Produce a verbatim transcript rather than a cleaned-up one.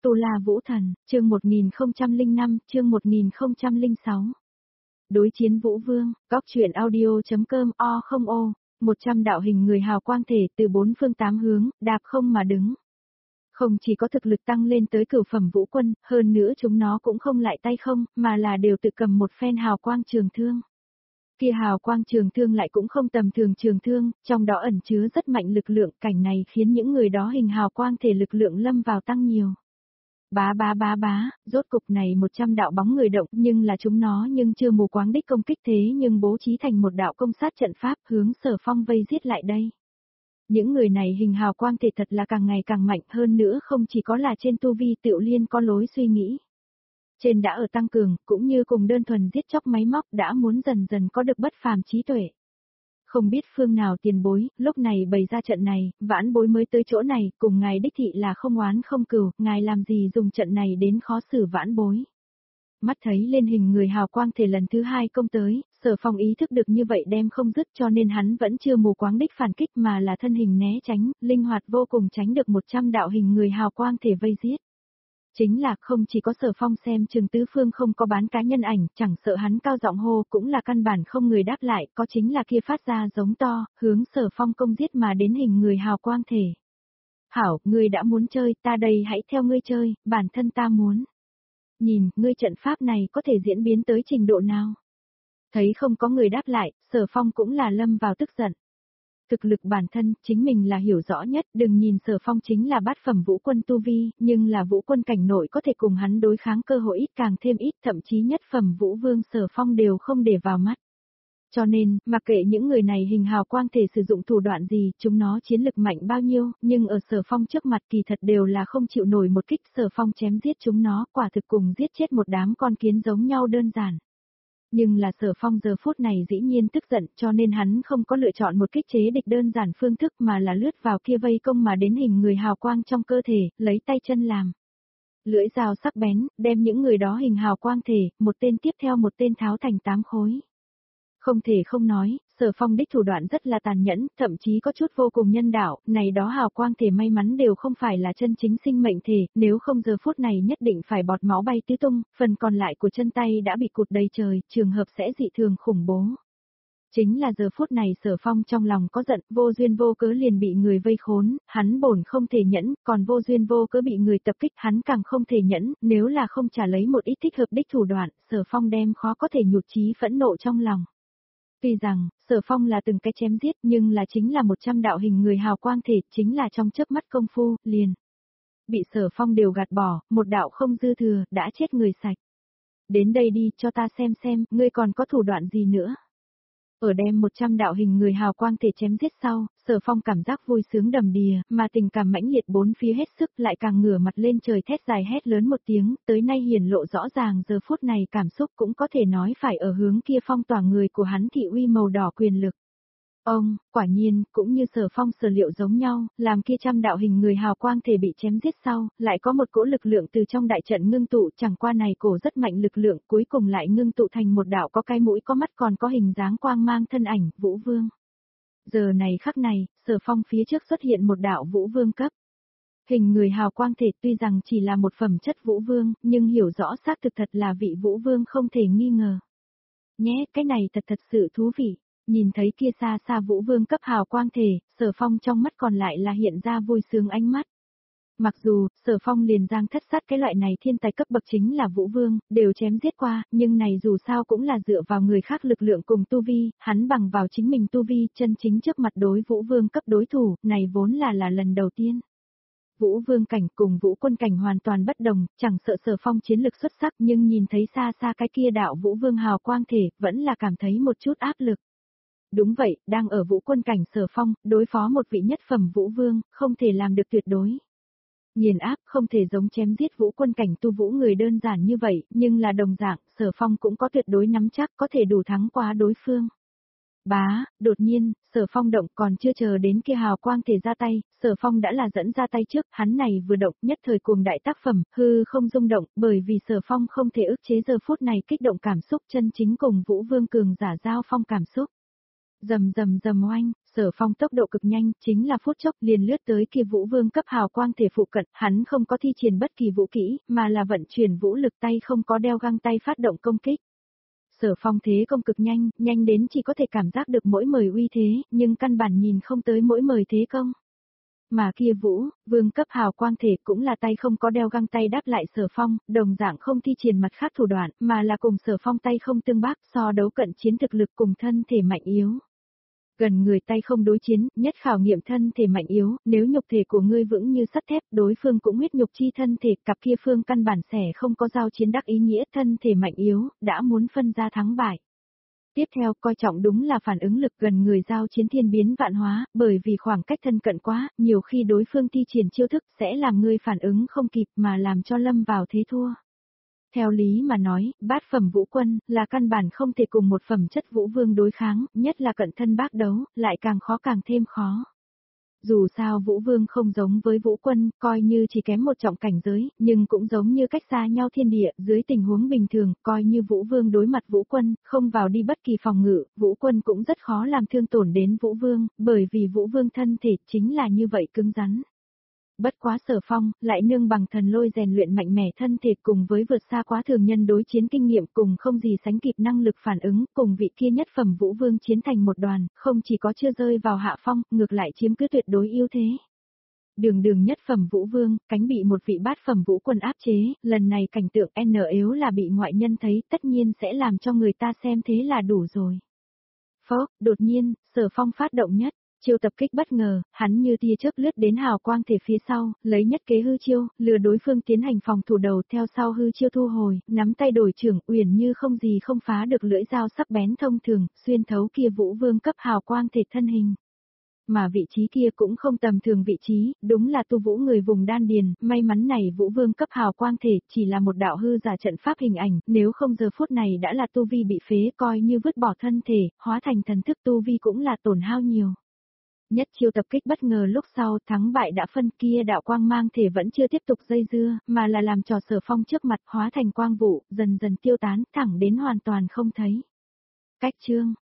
Tu La Vũ Thần, chương một nghìn không trăm lẻ năm, chương một nghìn không trăm lẻ sáu. Đối chiến Vũ Vương, góc truyện audio.com o không ô, một trăm đạo hình người hào quang thể từ bốn phương tám hướng, đạp không mà đứng. Không chỉ có thực lực tăng lên tới cửu phẩm vũ quân, hơn nữa chúng nó cũng không lại tay không, mà là đều tự cầm một phen hào quang trường thương. Kia hào quang trường thương lại cũng không tầm thường trường thương, trong đó ẩn chứa rất mạnh lực lượng, cảnh này khiến những người đó hình hào quang thể lực lượng lâm vào tăng nhiều. Bá bá bá bá, rốt cục này một trăm đạo bóng người động, nhưng là chúng nó nhưng chưa mù quáng đích công kích thế nhưng bố trí thành một đạo công sát trận pháp hướng Sở Phong vây giết lại đây. Những người này hình hào quang thể thật là càng ngày càng mạnh hơn nữa, không chỉ có là trên tu vi Tiểu Liên có lối suy nghĩ. Trên đã ở tăng cường, cũng như cùng đơn thuần giết chóc máy móc đã muốn dần dần có được bất phàm trí tuệ. Không biết phương nào tiền bối, lúc này bày ra trận này, vãn bối mới tới chỗ này, cùng ngài đích thị là không oán không cừu, ngài làm gì dùng trận này đến khó xử vãn bối. Mắt thấy lên hình người hào quang thể lần thứ hai công tới, Sở Phong ý thức được như vậy đem không dứt, cho nên hắn vẫn chưa mù quáng đích phản kích mà là thân hình né tránh, linh hoạt vô cùng tránh được một trăm đạo hình người hào quang thể vây giết. Chính là không chỉ có Sở Phong xem Trường Tứ Phương không có bán cá nhân ảnh, chẳng sợ hắn cao giọng hô cũng là căn bản không người đáp lại, có chính là kia phát ra giống to, hướng Sở Phong công giết mà đến hình người hào quang thể. Hảo, ngươi đã muốn chơi, ta đây hãy theo ngươi chơi, bản thân ta muốn. Nhìn, ngươi trận pháp này có thể diễn biến tới trình độ nào? Thấy không có người đáp lại, Sở Phong cũng là lâm vào tức giận. Thực lực bản thân, chính mình là hiểu rõ nhất, đừng nhìn Sở Phong chính là bát phẩm vũ quân tu vi, nhưng là vũ quân cảnh nội có thể cùng hắn đối kháng cơ hội ít càng thêm ít, thậm chí nhất phẩm vũ vương Sở Phong đều không để vào mắt. Cho nên, mặc kệ những người này hình hào quang thể sử dụng thủ đoạn gì, chúng nó chiến lực mạnh bao nhiêu, nhưng ở Sở Phong trước mặt kỳ thật đều là không chịu nổi một kích. Sở Phong chém giết chúng nó, quả thực cùng giết chết một đám con kiến giống nhau đơn giản. Nhưng là Sở Phong giờ phút này dĩ nhiên tức giận, cho nên hắn không có lựa chọn một kích chế địch đơn giản phương thức mà là lướt vào kia vây công mà đến hình người hào quang trong cơ thể, lấy tay chân làm. Lưỡi dao sắc bén, đem những người đó hình hào quang thể, một tên tiếp theo một tên tháo thành tám khối. Không thể không nói, Sở Phong đích thủ đoạn rất là tàn nhẫn, thậm chí có chút vô cùng nhân đạo, này đó hào quang thể may mắn đều không phải là chân chính sinh mệnh thể, nếu không giờ phút này nhất định phải bọt máu bay tứ tung, phần còn lại của chân tay đã bị cụt đầy trời, trường hợp sẽ dị thường khủng bố. Chính là giờ phút này Sở Phong trong lòng có giận, vô duyên vô cớ liền bị người vây khốn, hắn bổn không thể nhẫn, còn vô duyên vô cớ bị người tập kích hắn càng không thể nhẫn, nếu là không trả lấy một ít thích hợp đích thủ đoạn, Sở Phong đem khó có thể nhụt chí phẫn nộ trong lòng. Tuy rằng, Sở Phong là từng cái chém giết nhưng là chính là một trăm đạo hình người hào quang thể, chính là trong chớp mắt công phu, liền. Bị Sở Phong đều gạt bỏ, một đạo không dư thừa, đã chết người sạch. Đến đây đi, cho ta xem xem, ngươi còn có thủ đoạn gì nữa. Ở đem một trăm đạo hình người hào quang thể chém giết sau, Sở Phong cảm giác vui sướng đầm đìa, mà tình cảm mãnh liệt bốn phía hết sức lại càng ngửa mặt lên trời thét dài hét lớn một tiếng, tới nay hiển lộ rõ ràng giờ phút này cảm xúc cũng có thể nói phải ở hướng kia phong tỏa người của hắn thị uy màu đỏ quyền lực. Ông, quả nhiên, cũng như Sở Phong sở liệu giống nhau, làm kia trăm đạo hình người hào quang thể bị chém giết sau, lại có một cỗ lực lượng từ trong đại trận ngưng tụ, chẳng qua này cổ rất mạnh lực lượng, cuối cùng lại ngưng tụ thành một đạo có cái mũi có mắt còn có hình dáng quang mang thân ảnh, Vũ Vương. Giờ này khắc này, Sở Phong phía trước xuất hiện một đạo Vũ Vương cấp. Hình người hào quang thể tuy rằng chỉ là một phẩm chất Vũ Vương, nhưng hiểu rõ xác thực thật là vị Vũ Vương không thể nghi ngờ. Nhé, cái này thật thật sự thú vị. Nhìn thấy kia xa xa Vũ Vương cấp hào quang thể, Sở Phong trong mắt còn lại là hiện ra vui sướng ánh mắt. Mặc dù, Sở Phong liền giang thất sát cái loại này thiên tài cấp bậc chính là Vũ Vương, đều chém giết qua, nhưng này dù sao cũng là dựa vào người khác lực lượng cùng tu vi, hắn bằng vào chính mình tu vi, chân chính trước mặt đối Vũ Vương cấp đối thủ, này vốn là là lần đầu tiên. Vũ Vương cảnh cùng Vũ Quân cảnh hoàn toàn bất đồng, chẳng sợ Sở Phong chiến lực xuất sắc nhưng nhìn thấy xa xa cái kia đạo Vũ Vương hào quang thể, vẫn là cảm thấy một chút áp lực. Đúng vậy, đang ở Vũ Quân cảnh Sở Phong, đối phó một vị nhất phẩm Vũ Vương, không thể làm được tuyệt đối. Nghiền áp không thể giống chém giết Vũ Quân cảnh tu vũ người đơn giản như vậy, nhưng là đồng dạng, Sở Phong cũng có tuyệt đối nắm chắc có thể đủ thắng qua đối phương. Bá, đột nhiên, Sở Phong động còn chưa chờ đến kia hào quang thể ra tay, Sở Phong đã là dẫn ra tay trước, hắn này vừa động nhất thời cuồng đại tác phẩm, hư không rung động, bởi vì Sở Phong không thể ức chế giờ phút này kích động cảm xúc chân chính cùng Vũ Vương cường giả giao phong cảm xúc. Rầm rầm rầm oanh, Sở Phong tốc độ cực nhanh, chính là phút chốc liền lướt tới kia Vũ Vương cấp hào quang thể phụ cận, hắn không có thi triển bất kỳ vũ kỹ, mà là vận chuyển vũ lực tay không có đeo găng tay phát động công kích. Sở Phong thế công cực nhanh, nhanh đến chỉ có thể cảm giác được mỗi mời uy thế, nhưng căn bản nhìn không tới mỗi mời thế công. Mà kia Vũ, Vương cấp hào quang thể cũng là tay không có đeo găng tay đáp lại Sở Phong, đồng dạng không thi triển mặt khác thủ đoạn, mà là cùng Sở Phong tay không tương bác, so đấu cận chiến thực lực cùng thân thể mạnh yếu. Gần người tay không đối chiến, nhất khảo nghiệm thân thể mạnh yếu, nếu nhục thể của ngươi vững như sắt thép, đối phương cũng huyết nhục chi thân thể, cặp kia phương căn bản sẻ không có giao chiến đắc ý nghĩa, thân thể mạnh yếu, đã muốn phân ra thắng bại. Tiếp theo, coi trọng đúng là phản ứng lực gần người giao chiến thiên biến vạn hóa, bởi vì khoảng cách thân cận quá, nhiều khi đối phương thi triển chiêu thức sẽ làm ngươi phản ứng không kịp mà làm cho lâm vào thế thua. Theo lý mà nói, bát phẩm vũ quân, là căn bản không thể cùng một phẩm chất vũ vương đối kháng, nhất là cận thân bác đấu, lại càng khó càng thêm khó. Dù sao vũ vương không giống với vũ quân, coi như chỉ kém một trọng cảnh giới, nhưng cũng giống như cách xa nhau thiên địa, dưới tình huống bình thường, coi như vũ vương đối mặt vũ quân, không vào đi bất kỳ phòng ngự, vũ quân cũng rất khó làm thương tổn đến vũ vương, bởi vì vũ vương thân thể chính là như vậy cứng rắn. Bất quá Sở Phong, lại nương bằng thần lôi rèn luyện mạnh mẽ thân thể cùng với vượt xa quá thường nhân đối chiến kinh nghiệm cùng không gì sánh kịp năng lực phản ứng, cùng vị kia nhất phẩm vũ vương chiến thành một đoàn, không chỉ có chưa rơi vào hạ phong, ngược lại chiếm cứ tuyệt đối ưu thế. Đường đường nhất phẩm vũ vương, cánh bị một vị bát phẩm vũ quân áp chế, lần này cảnh tượng N yếu là bị ngoại nhân thấy, tất nhiên sẽ làm cho người ta xem thế là đủ rồi. Phốc, đột nhiên, Sở Phong phát động nhất. Chiêu tập kích bất ngờ, hắn như tia chớp lướt đến hào quang thể phía sau, lấy nhất kế hư chiêu, lừa đối phương tiến hành phòng thủ đầu, theo sau hư chiêu thu hồi, nắm tay đổi trưởng, uyển như không gì không phá được lưỡi dao sắc bén thông thường, xuyên thấu kia vũ vương cấp hào quang thể thân hình. Mà vị trí kia cũng không tầm thường vị trí, đúng là tu vũ người vùng đan điền, may mắn này vũ vương cấp hào quang thể chỉ là một đạo hư giả trận pháp hình ảnh, nếu không giờ phút này đã là tu vi bị phế, coi như vứt bỏ thân thể, hóa thành thần thức tu vi cũng là tổn hao nhiều. Nhất chiêu tập kích bất ngờ lúc sau thắng bại đã phân, kia đạo quang mang thể vẫn chưa tiếp tục dây dưa, mà là làm trò Sở Phong trước mặt hóa thành quang vụ, dần dần tiêu tán, thẳng đến hoàn toàn không thấy. Cách chương,